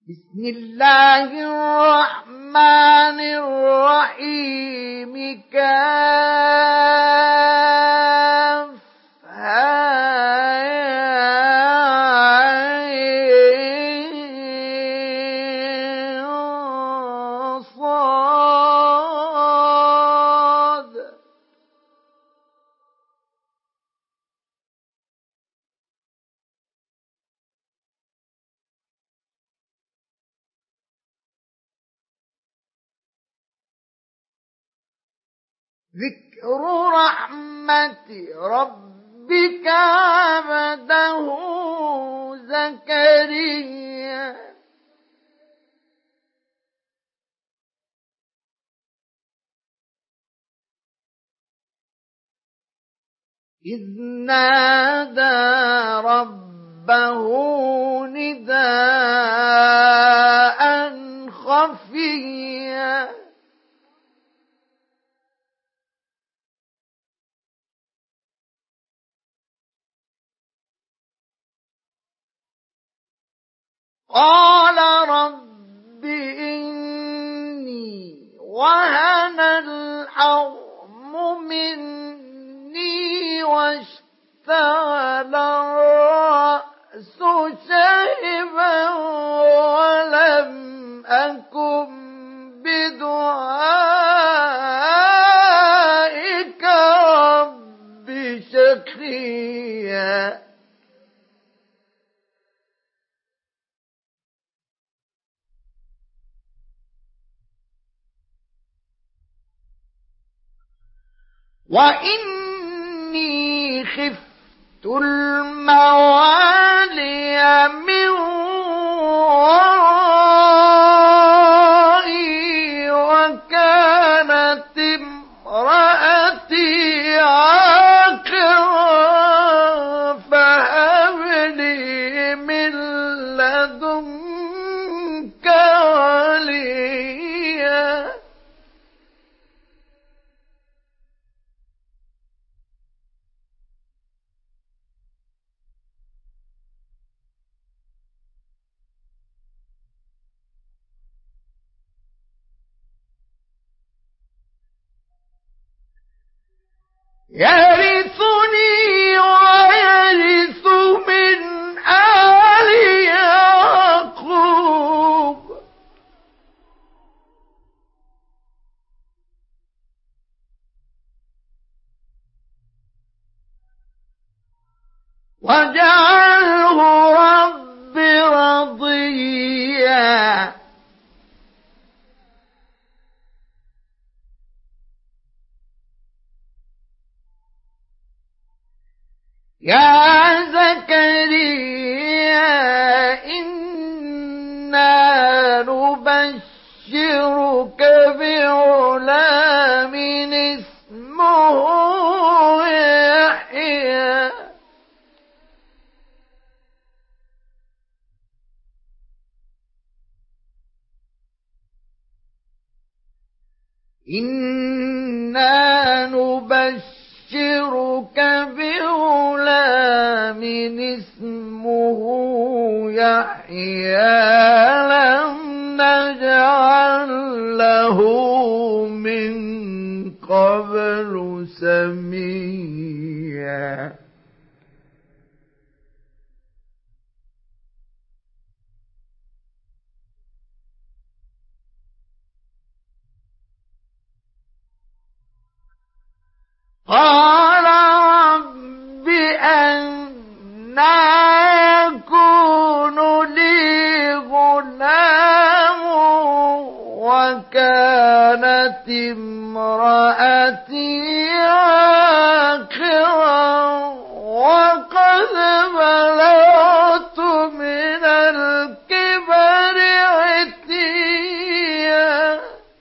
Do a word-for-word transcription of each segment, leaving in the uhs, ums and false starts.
بسم الله الرحمن الرحيم كافها ذكر رحمة ربك عبده زكريا إذ نادى ربه نداء خفيا قال رب إني وهن العظم مني واشتعل الرأس شيبا ولم أكن بدعائك رب شقيا وإني خفت الموالي من ورائي وكانت امرأتي عاقرا فهب لي من لدنك وليا يرثني ويرث من آل يعقوب واجعله رب رضيا يا زكريا إنا نبشرك بغلام اسمه يحيى إنا نبشرك بغلام اسمه يحيى لم نجعل له من قبل سميا قال رب أنى يكون لي غلام وكانت امرأتي عاقرا وقد بلغت من الكبر عتيا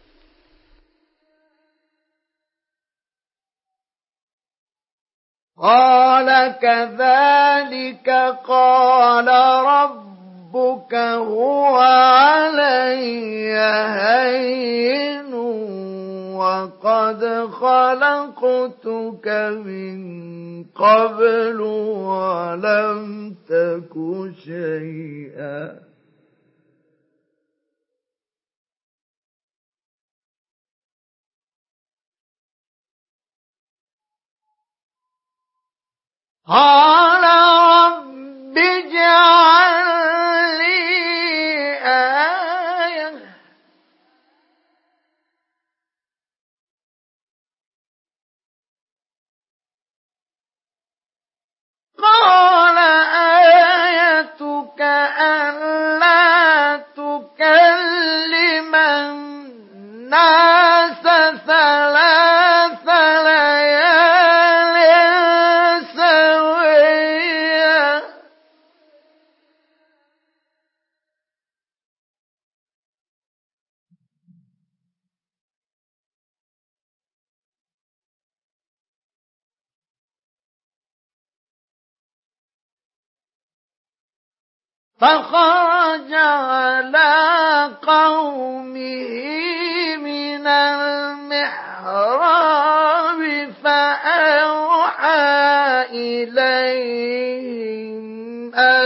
قال كذلك قال ربك هو علي هين وقد خلقتك من قبل ولم تك شيئا قال رب اجعل لي آية قال آيتك ألا تكلم الناس ثلاث ليال سويا فخرج على قومه من المحراب فأوحى إليهم أن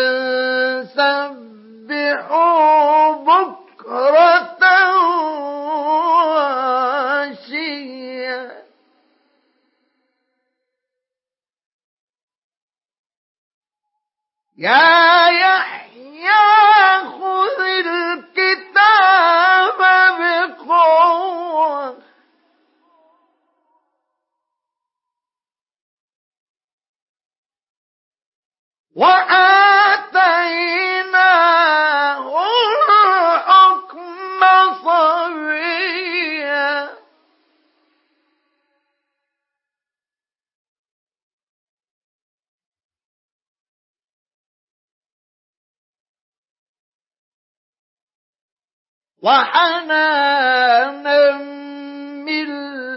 سبحوا بكرة وعشيا يا يحيى خذ الكتاب بقوة وآتيناه الحكم صبيا وحنانا من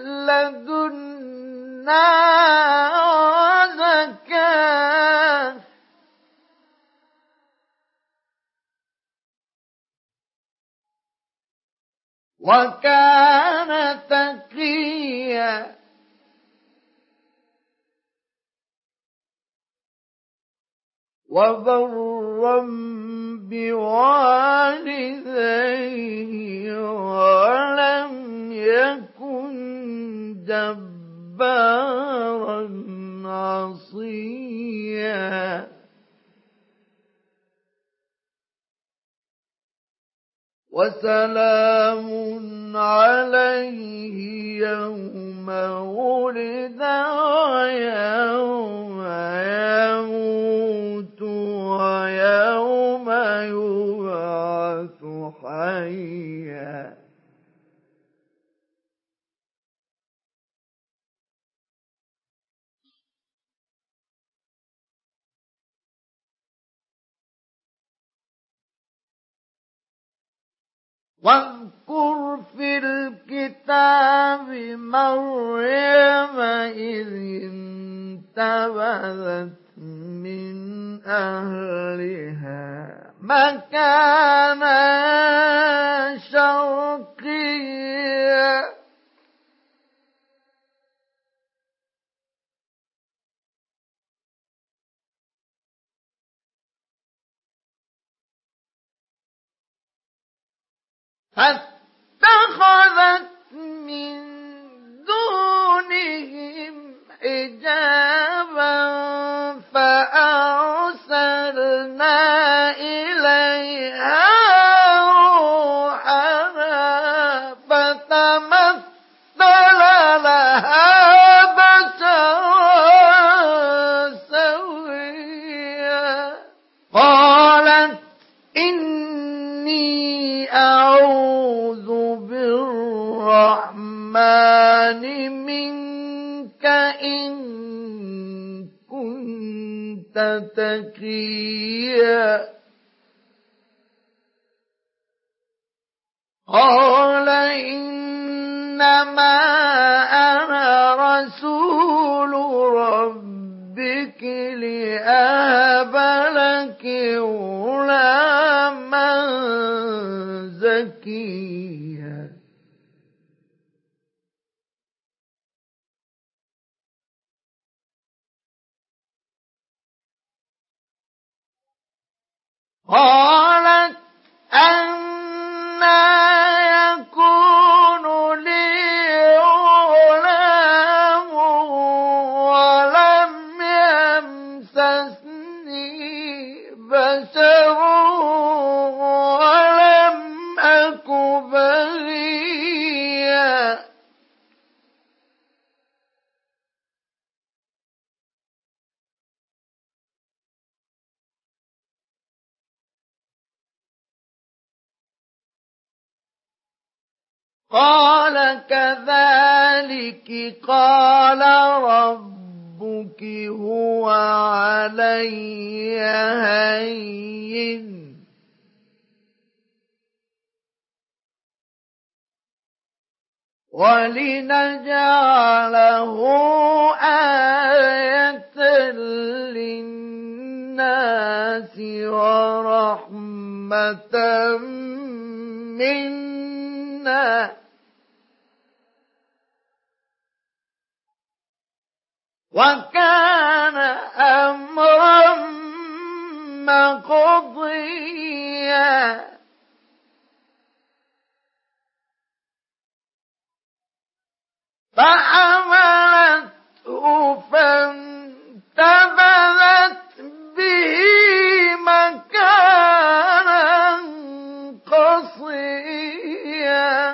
لدنا وزكاة وكان تقيا وبرا بوالديه ولم يكن جبارا عصيا وسلام عليه يوم ولد ويوم يموت ويوم يبعث حيا واذكر في الكتاب مريم إذ انتبذت من أهلها مكانا شرقيا فاتخذت من دونهم حجابا فأرسلنا إليها روحنا فتمثل لها بشرا سويا قالت إني أعوذ بالرحمن منك إن كنت تقيا قال إنما أنا رسول ربك لأهب لك غلاما زكيا قالت أنى يكون لي غلام ولم بشر ولم أك بغيا قال كذلك قال ربك هو علي هين ولنجعله آية للناس ورحمة منا وكان أمرا مقضيا فحملته فانتبذت به مكانا قصيا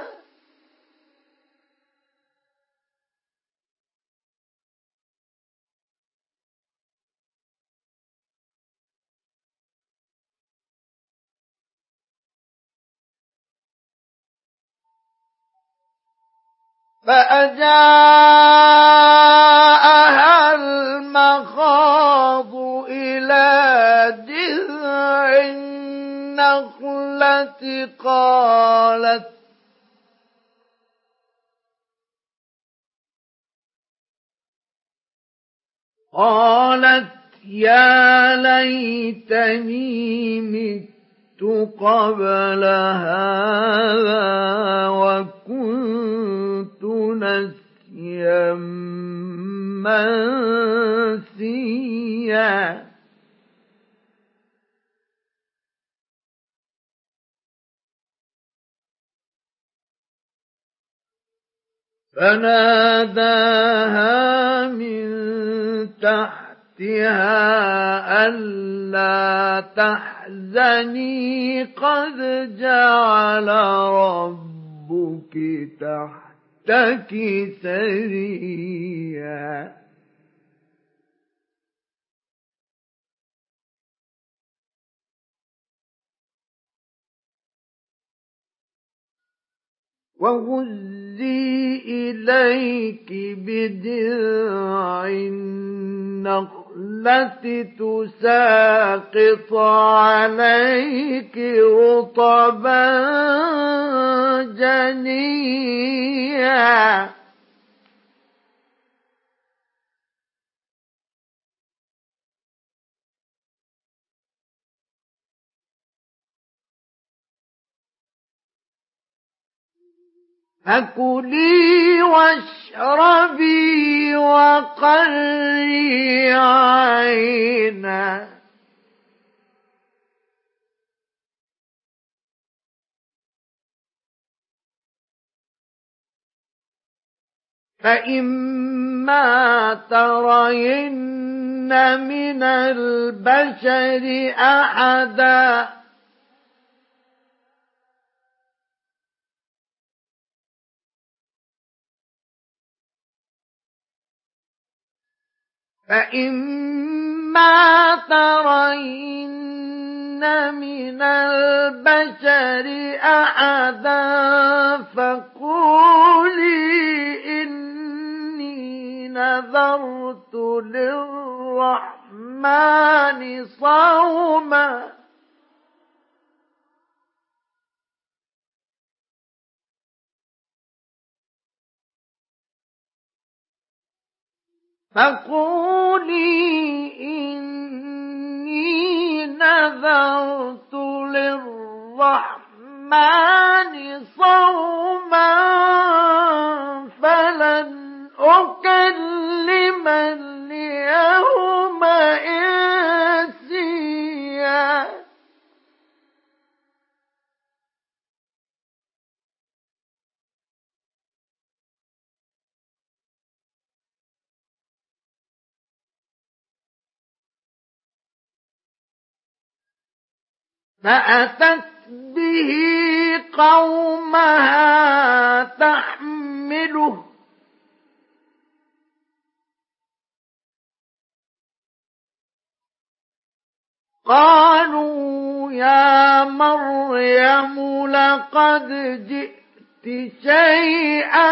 فأجاءها المخاض إلى جذع النخلة قالت قالت يا ليتني مت قبل هذا وكنت نسيا منسيا فناداها من تحتها ألا تحزني قد جعل ربك تحتك سريا وهزي إليك بجذع النخلة تساقط عليك رطبا جنيا فكلي واشربي وقري عينا فإما ترين من البشر أحدا فإما ترين من البشر أحدا فقولي إني نذرت للرحمن صوما فقولي إني نذرت للرحمن صوما فلن أكلم اليوم إنسيا فأتت به قومها تحمله قالوا يا مريم لقد جئت شيئا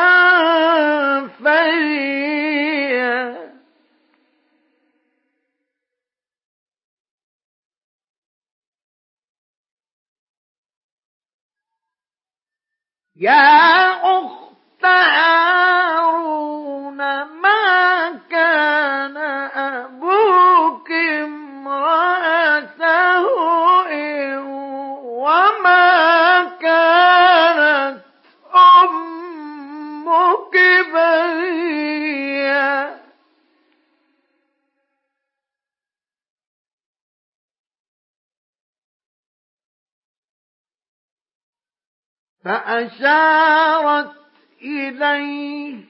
فريا يا أخت هارون ما كان أبوك امرأ سوء وما كانت أمك بغيا فأشارت إليه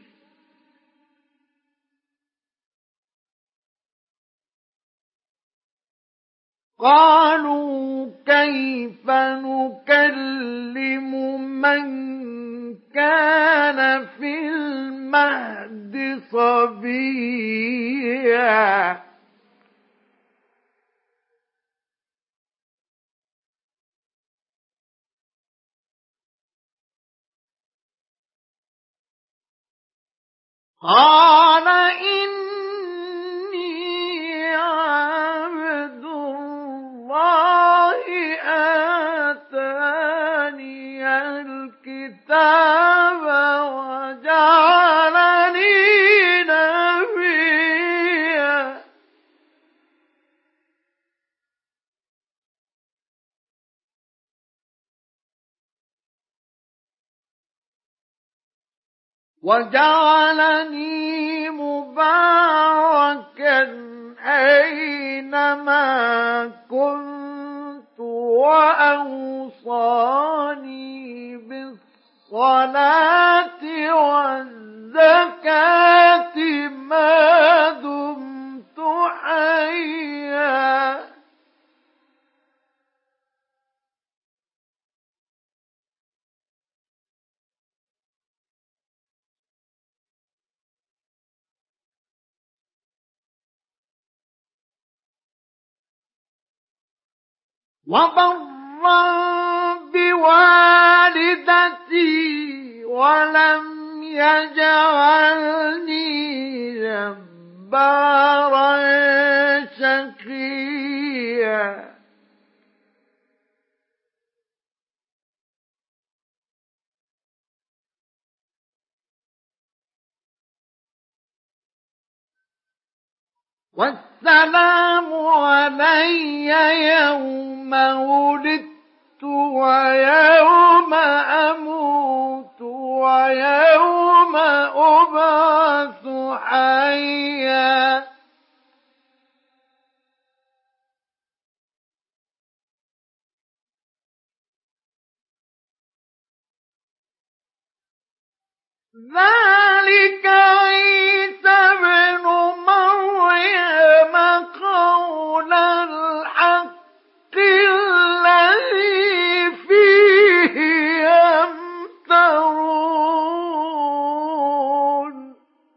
قالوا كيف نكلم من كان في المهد صبيا قال إني عبد الله آتاني الكتاب وجعلني نبيا وجعلني مباركا أينما كنت وأوصاني بالصلاة والزكاة ما دمت حيا وبرا بوالدتي ولم يجعلني جبارا شقيا والسلام علي يوم ولدت ويوم أموت ويوم أبعث حيا ذلك عيسى ابن مريم قول الحق الذي فيه يمترون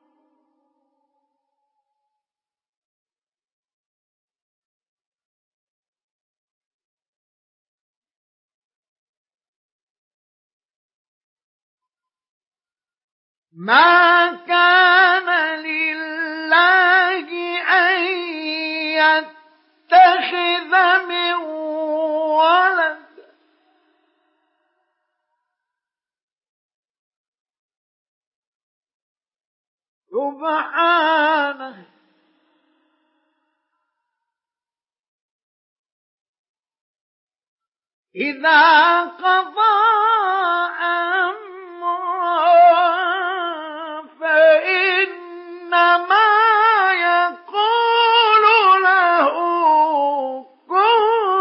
ما كان لله أن يتخذ من ولد سبحانه إذا قضى فإنما يقول له كن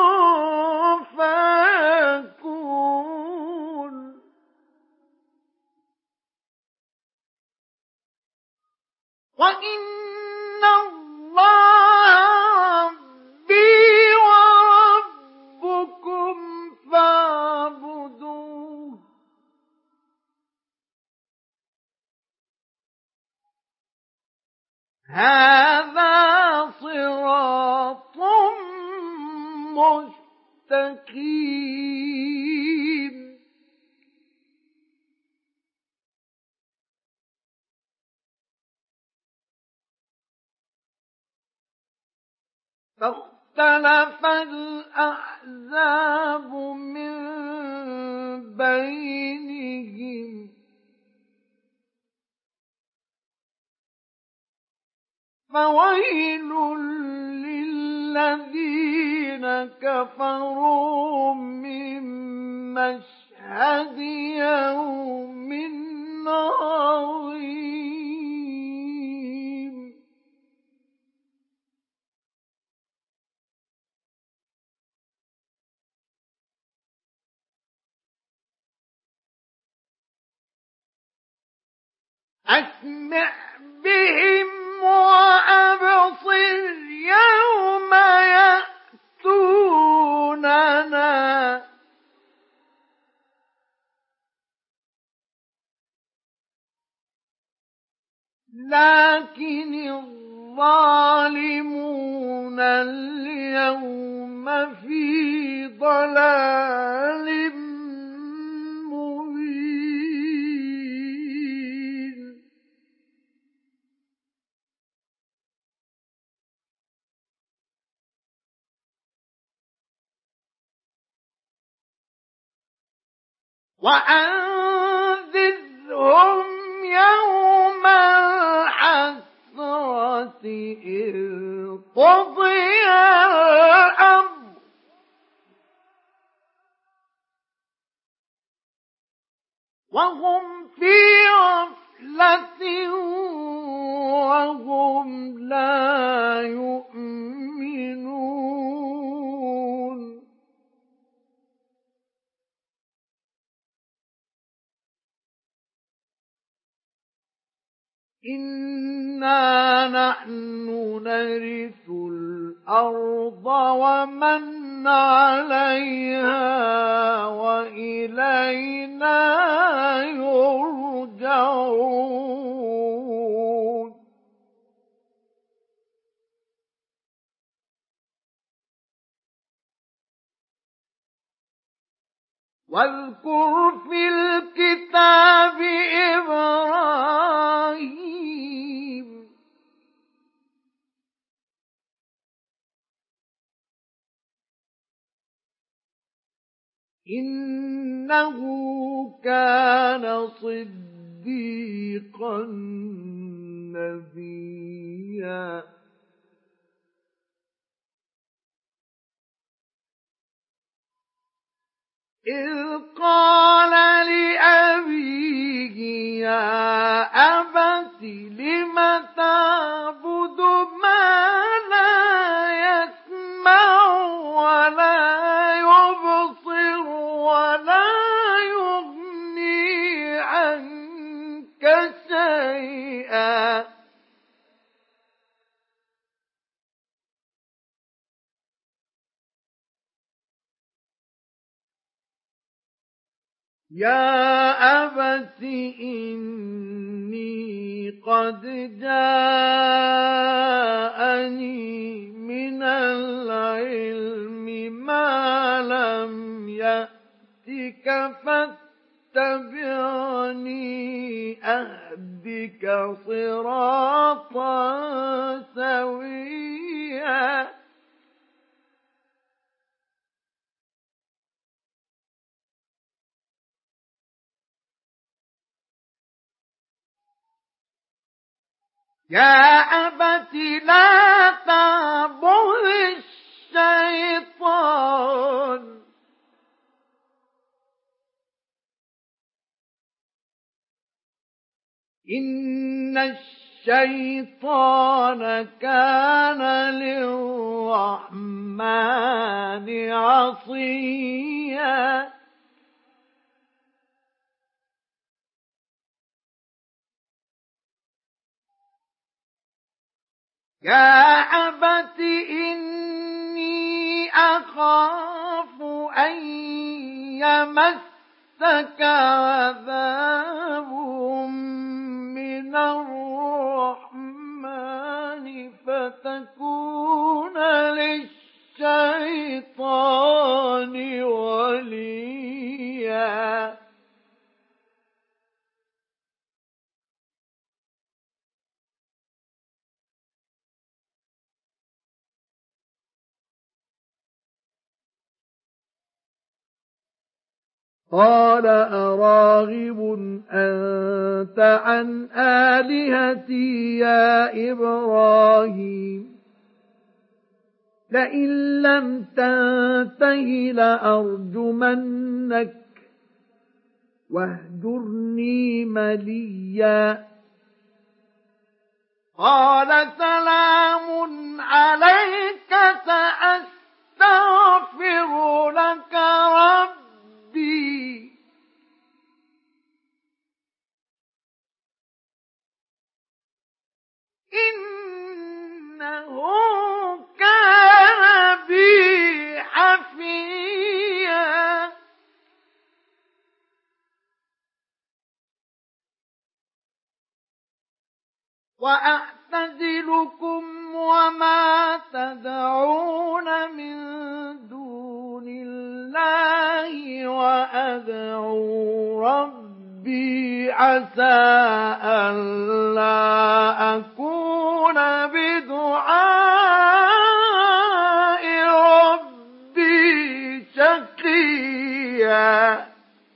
فيكون وإن الله ربي وربكم هذا صراط مستقيم فاختلف الأحزاب من بينهم فويل للذين كفروا من مشهد يوم عظيم أسمع بهم وأبصر يوم يأتوننا لكن الظالمون اليوم في ضلال مبين وأنذرهم يوم الحسرة إذ قضي الأمر وهم في غفلة وهم لا يؤمنون إنا نحن نرث الأرض ومن عليها وإلينا يرجعون واذكر في الكتاب إبراهيم إنه كان صديقا نبيا إذ قال لأبيه يا أبت لم تعبد ما لا يسمع ولا يبصر ولا يغني عنك شيئا يا أبت إني قد جاءني من العلم ما لم يأتك فاتبعني أهدك صراطا سويا يا أبت لا تعبد الشيطان إن الشيطان كان للرحمن عصيا يا أبت إني أخاف أن يمسك عذاب من الرحمن قال أراغب أنت عن آلهتي يا إبراهيم لئن لم تنته لأرجمنك واهجرني مليا قال سلام عليك سأستغفر لك ربي إنه كان بي حفيا وأعتزلكم وما تدعون من دون الله وأدعو ربي عسى ألا أكون بدعاء ربي شقيا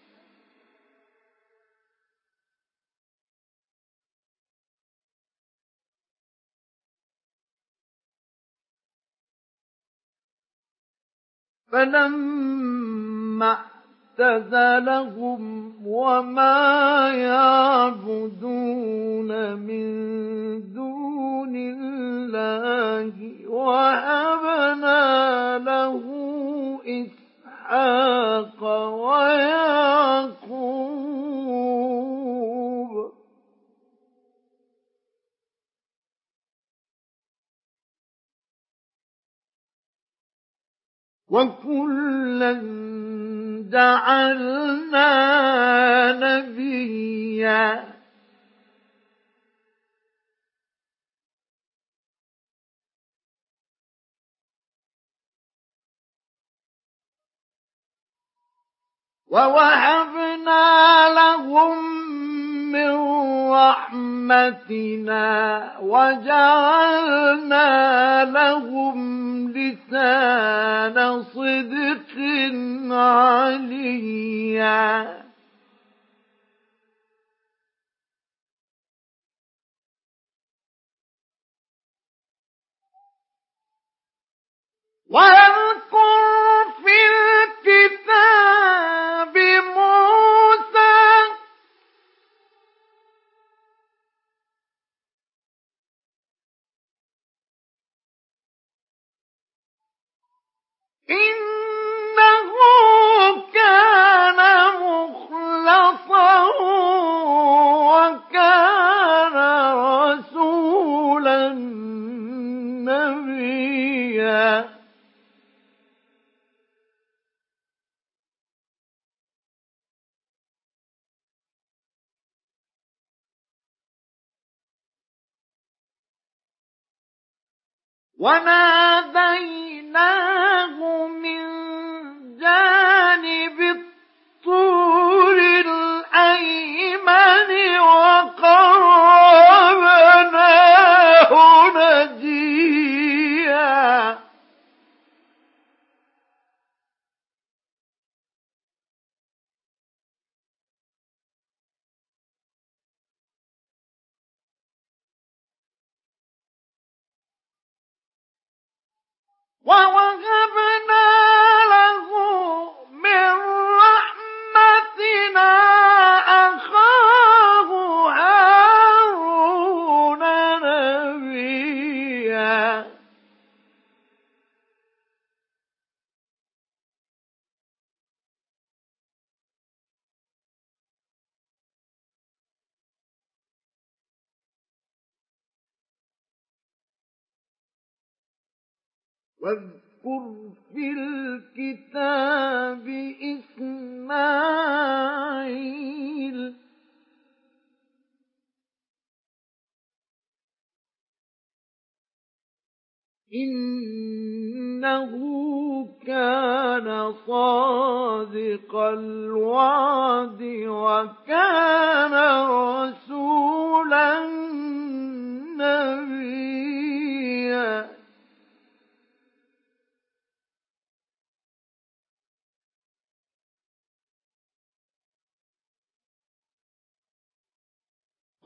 فلما اعتزلهم وما يعبدون من دون الله وهبنا له إسحاق ويعقوب وكلا جعلنا نبيا ووهبنا لهم من رحمتنا وجعلنا لهم لسان صدق عليا واذكر في الكتاب موسى إنه كان مخلصا وكان رسولا نبيا وناديناه من جانب الطور الأيمن وقربناه نجيا ووهبنا له من رحمتنا أخاه هارون نبيا واذكر في الكتاب إسماعيل إنه كان صادق الوعد وكان رسولا نبيا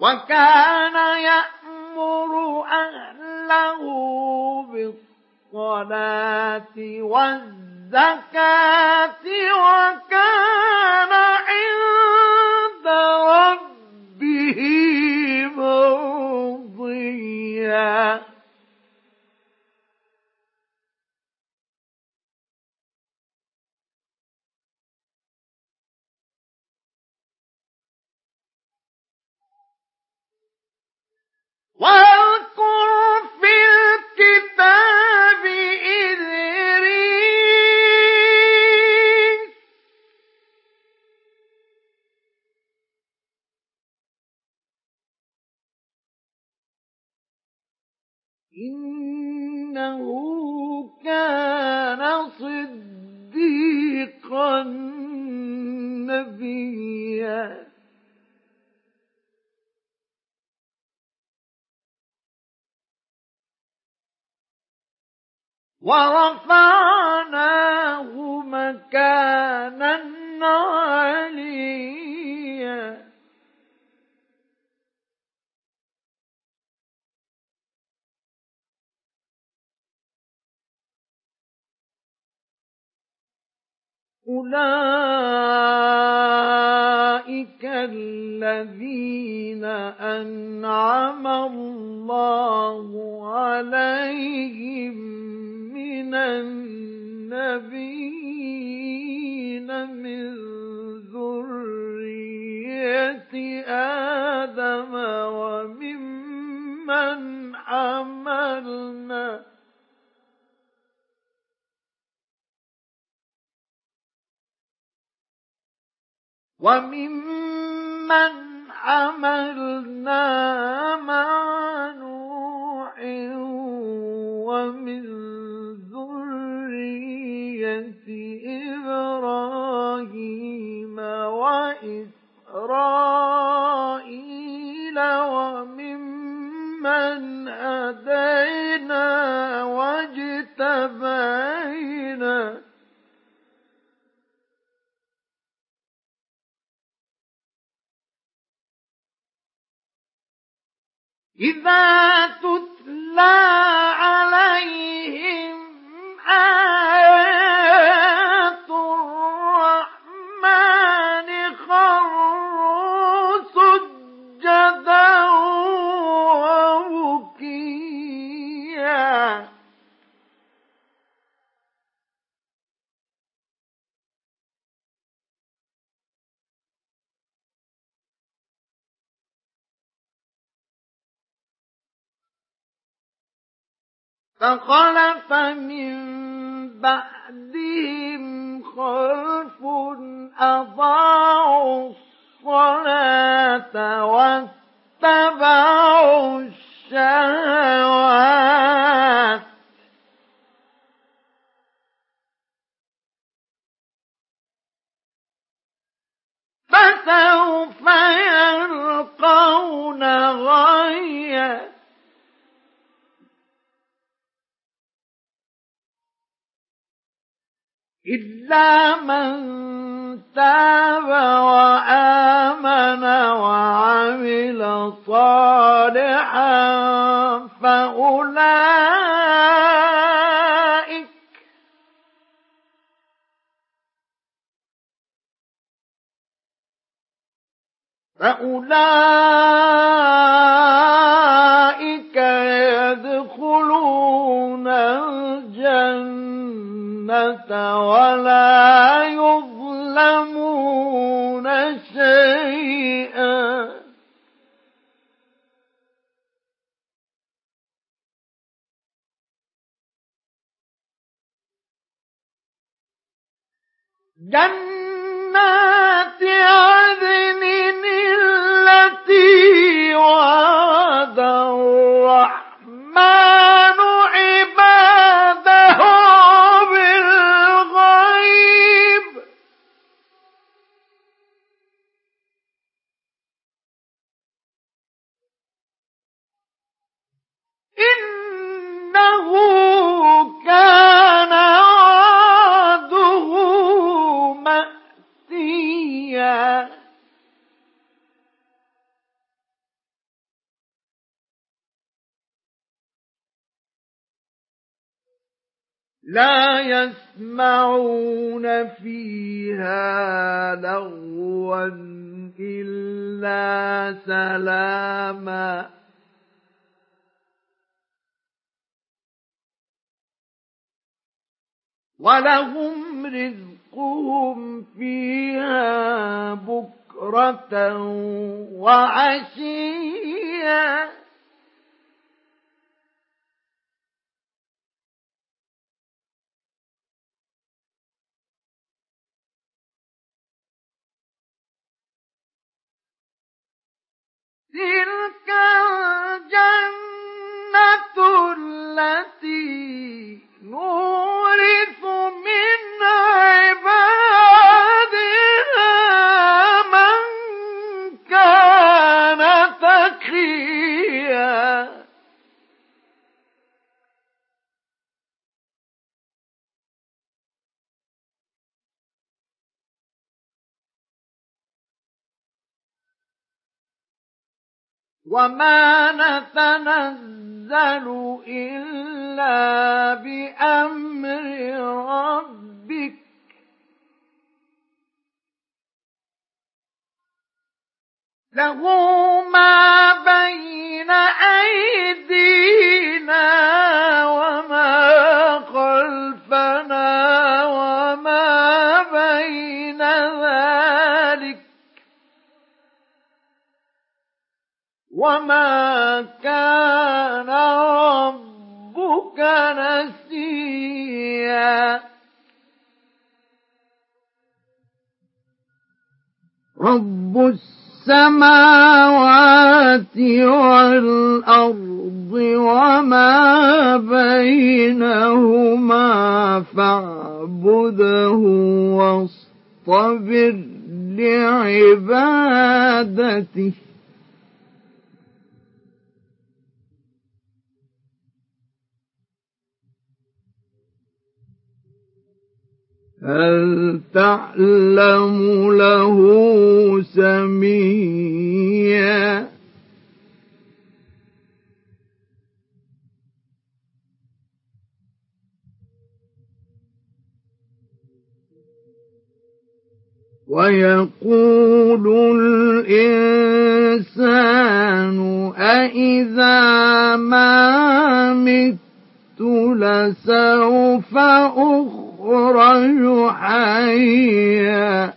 وكان يأمر أهله بالصلاة والزكاة وكان عند ربه مرضيا. واذكر في الكتاب إدريس إنه كان صديقا نبيا. ورفعناه مكانا عليا. أولئك الذين أنعم الله عليهم من النبيين من ذرية آدم وممن حملنا وممن حملنا مع نوح ومن ذرية إبراهيم وإسرائيل وممن هدينا واجتبينا إذا تتلى عليهم آيات الرحمن خروا سجدا وبكيا. فخلف من بعدهم خلف أضاعوا الصلاة واتبعوا الشهوات فسوف يلقون غيا. إلا من تاب وآمن وعمل صالحا فأولئك فأولئك يدخلون الجنة ولا يظلمون شيئا. جنات عدن التي وعد الرحمن عباده بالغيب إنه كان وعده مأتيا. لا يسمعون فيها لغوا إلا سلاما ولهم رزقهم فيها بكرة وعشيا تلك الجنة التي نورث من عبادنا من كان تقيا وما نتنزل إلا بأمر ربك له ما بين أيدينا وما خلفنا وما بين ذلك وما كان ربك نسيا رب السماوات والأرض وما بينهما فاعبده واصطبر لعبادته هل تعلم له سميا ويقول الإنسان أإذا ما مت لسوف أخرج حيا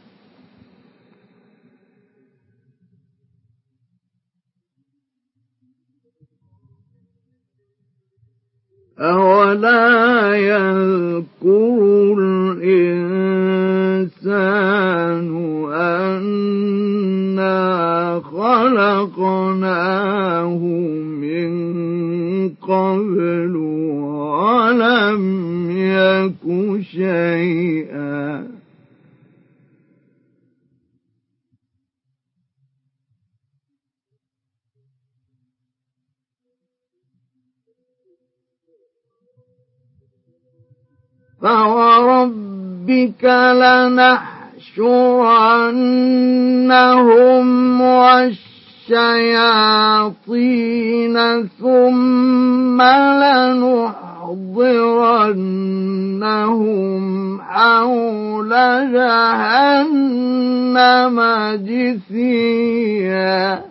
أولا يذكر الإنسان أنا خلقناه من قبل ولم يك شيئا فوربك لنحشرنهم والشياطين ثم لنحضرنهم حول جهنم جثيا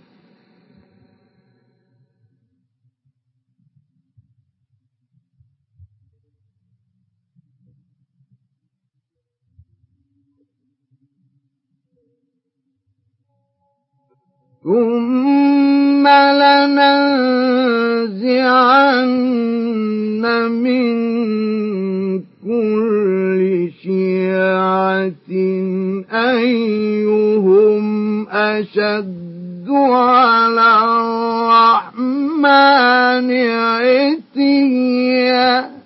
ثم لننزعن من كل شيعة أيهم أشد على الرحمن عتيا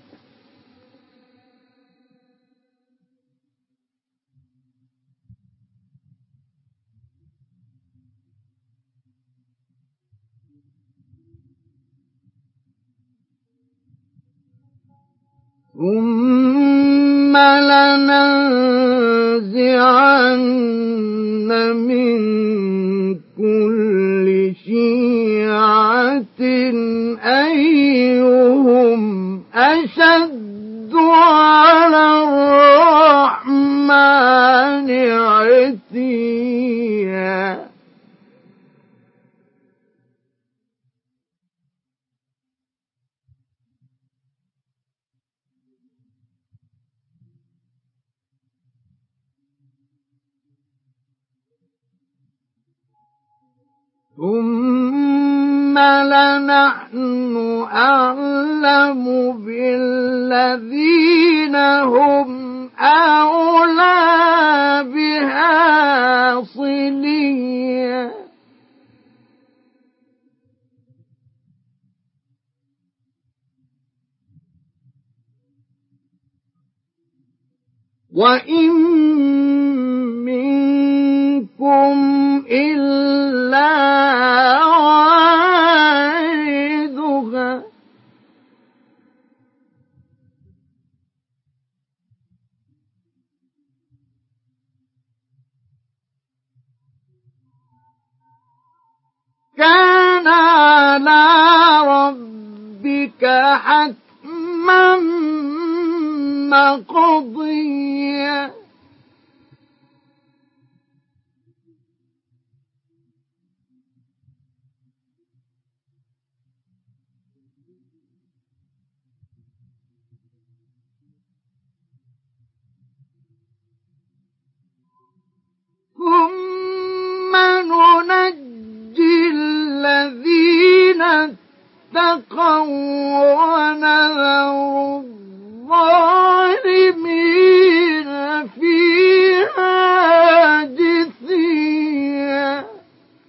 ثم لننزعن من كل شيعة أيهم أشد عتيا ثم لنحن أعلم بالذين هم أولى بها صليا وإن منكم إلا واردها كان على ربك حتما مقضيا ثم ننجي الذين اتقوا ونذر الظالمين فيها جثيا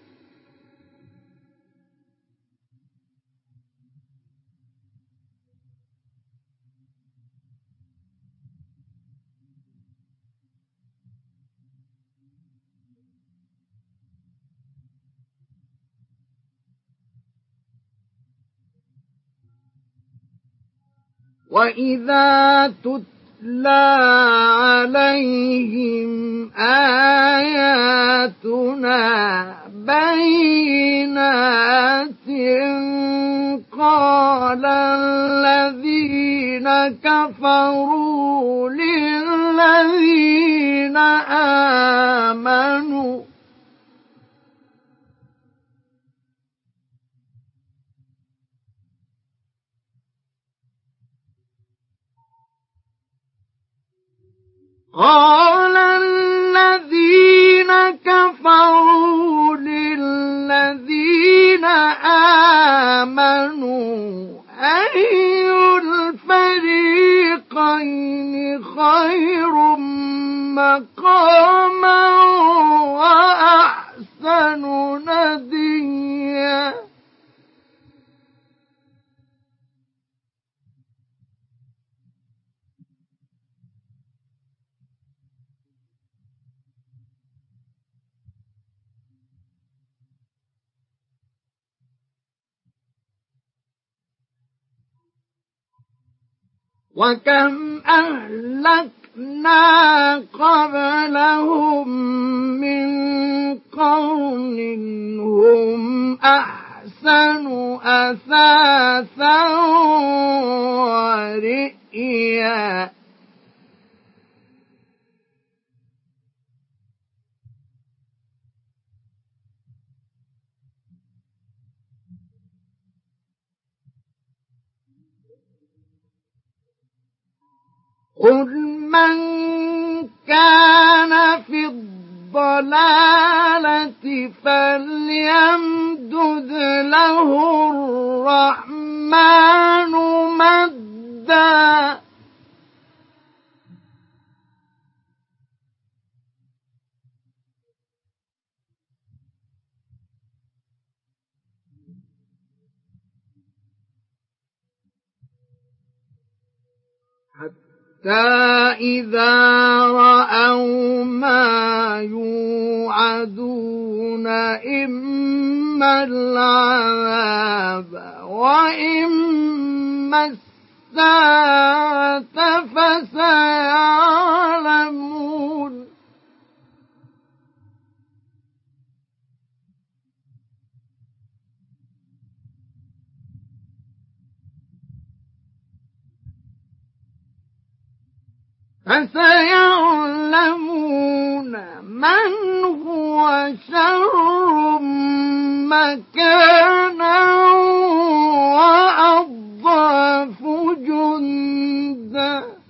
وإذا تتلى عليهم آياتنا بينات قال الذين كفروا للذين آمنوا قال الذين كفروا للذين آمنوا أي الفريقين خير مقاما وأحسن نديا وكم أهلكنا قبلهم من قرن هم أحسن أثاثا ورئيا قل من كان في الضلالة فليمدد له الرحمن مدا حتى إذا رأوا ما يوعدون إما العذاب وإما الساعة فسيعلمون فسيعلمون شر مكانا وأضعف جندا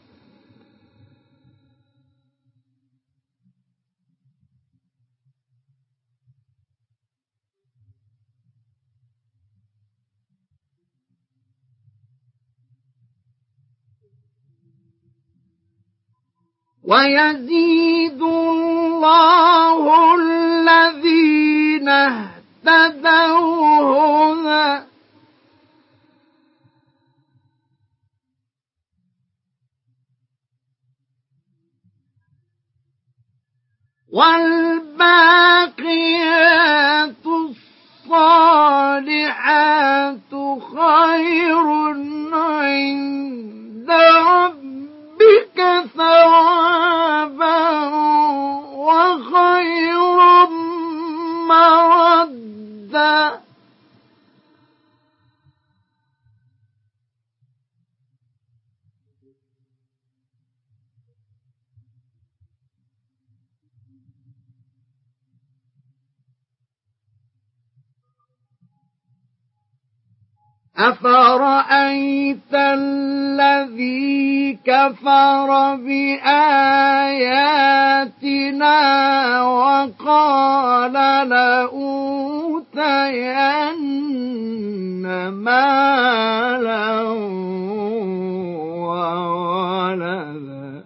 ويزيد الله الذين اهتدوا هدى والباقيات الصالحات خير عند ربك ثوابا وخير مردا أفرأيت الذي كفر بآياتنا وقال لأوتين مالا وولدا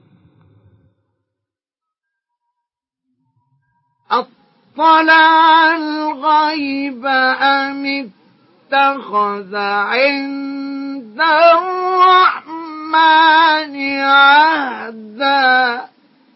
أطلع الغيب أم اتخذ عند الرحمن عهدا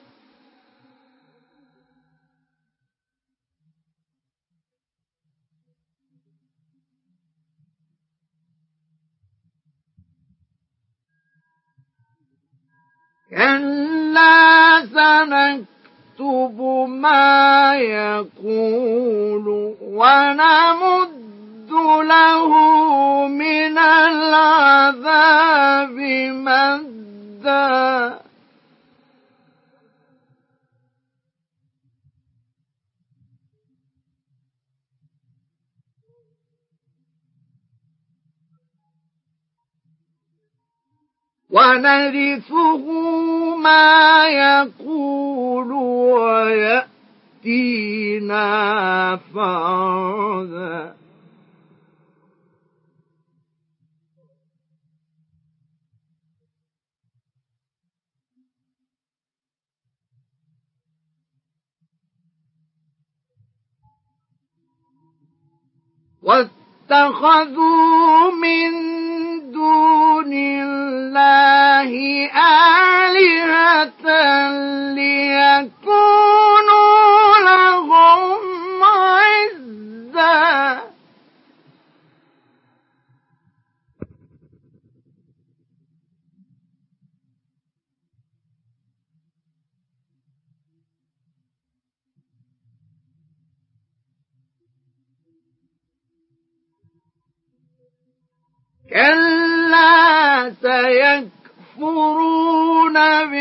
كلا سنكتب ما يقول ونمد له من العذاب مدا ونرثه ما يقول ويأتينا فردا واتخذوا من دون الله آلهة ليكونوا لهم عزا كلا سيكفرون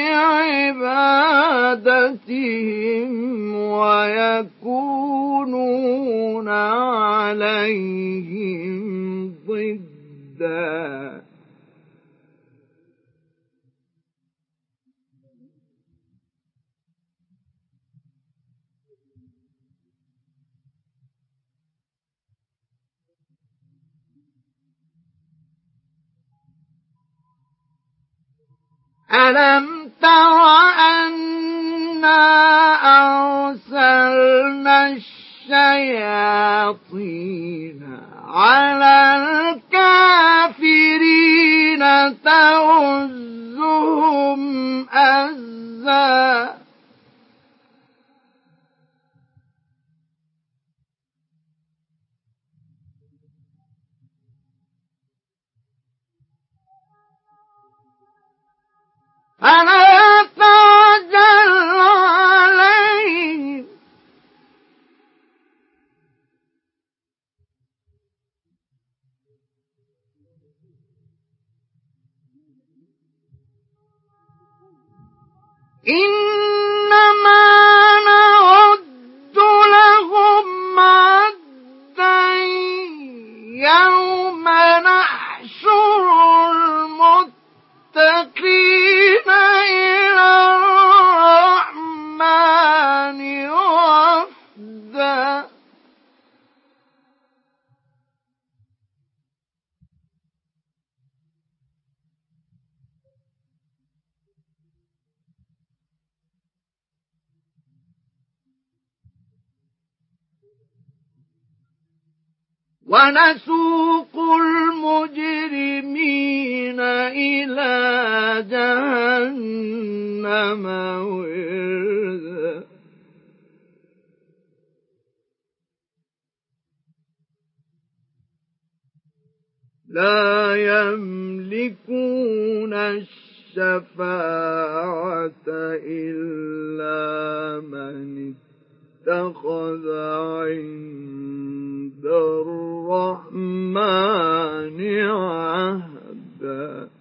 بعبادتهم ويكونون عليهم ضدا ألم تر أنا أرسلنا الشياطين على الكافرين تؤزهم أزا فلا تعجل عليهم إنما نعد ونسوق المجرمين إلى جهنم وردا لا يملكون الشفاعة إلا من اتخذ عند الرحمن عهدا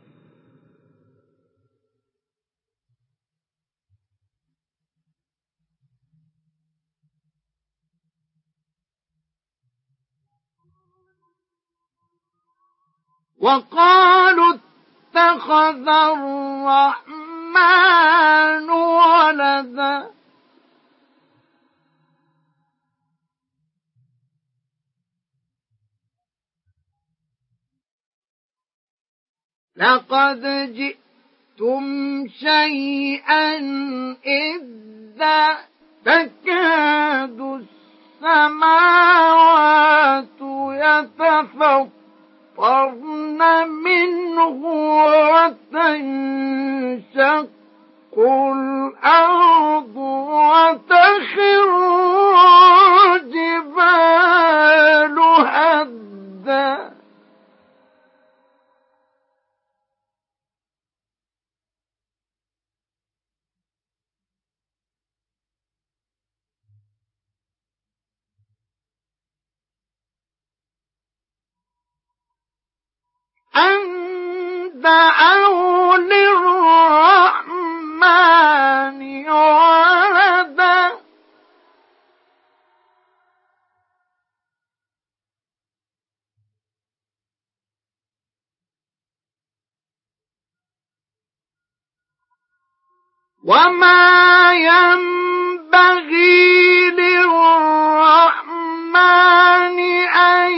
وقالوا اتخذ الرحمن ولدا لقد جئتم شيئا إذا تكاد السماوات يتفطرن منه وتنشق الأرض وتخر الجبال هدا أن دعوا للرحمن ولدا وما ينبغي للرحمن أن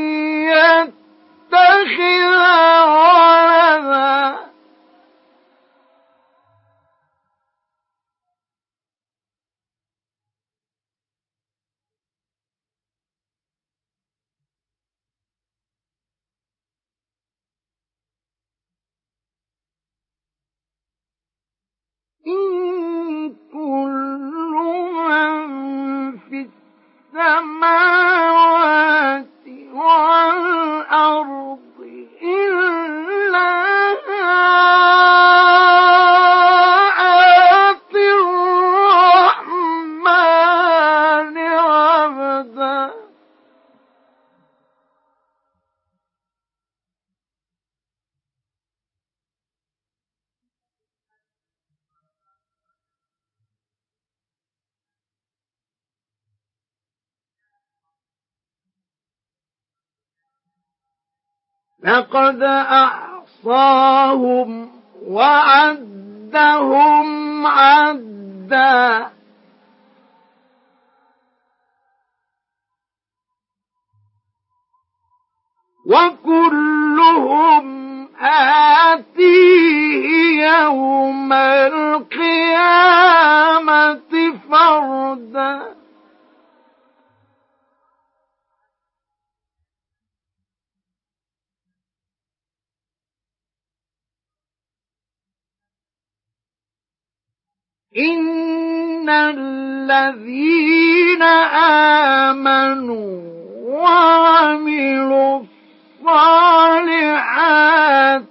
يتخذ ولدا إن كل من في السماوات والأرض إلا آتي الرحمن عبدا لقد أحصاهم وعدهم عدا وكلهم آتيه يوم القيامة فردا إن الذين آمنوا وعملوا الصالحات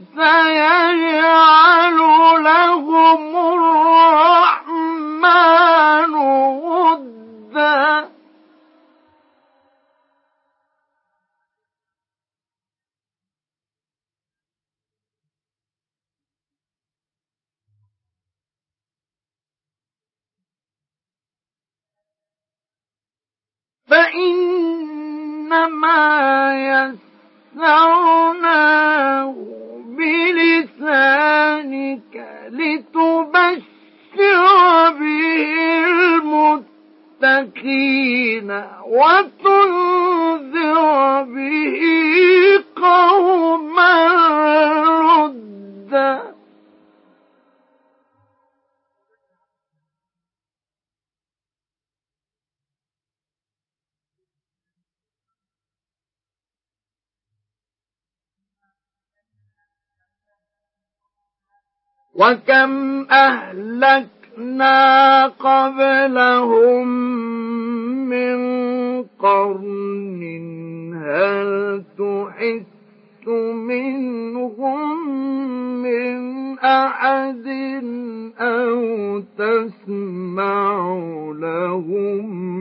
سيجعل لهم الرحمن ودا فإنما يسرناه بلسانك لتبشر به المتقين وتنذر به قوما لدا وكم أهلكنا قبلهم من قرن هل تحس منهم من أحد أو تسمع لهم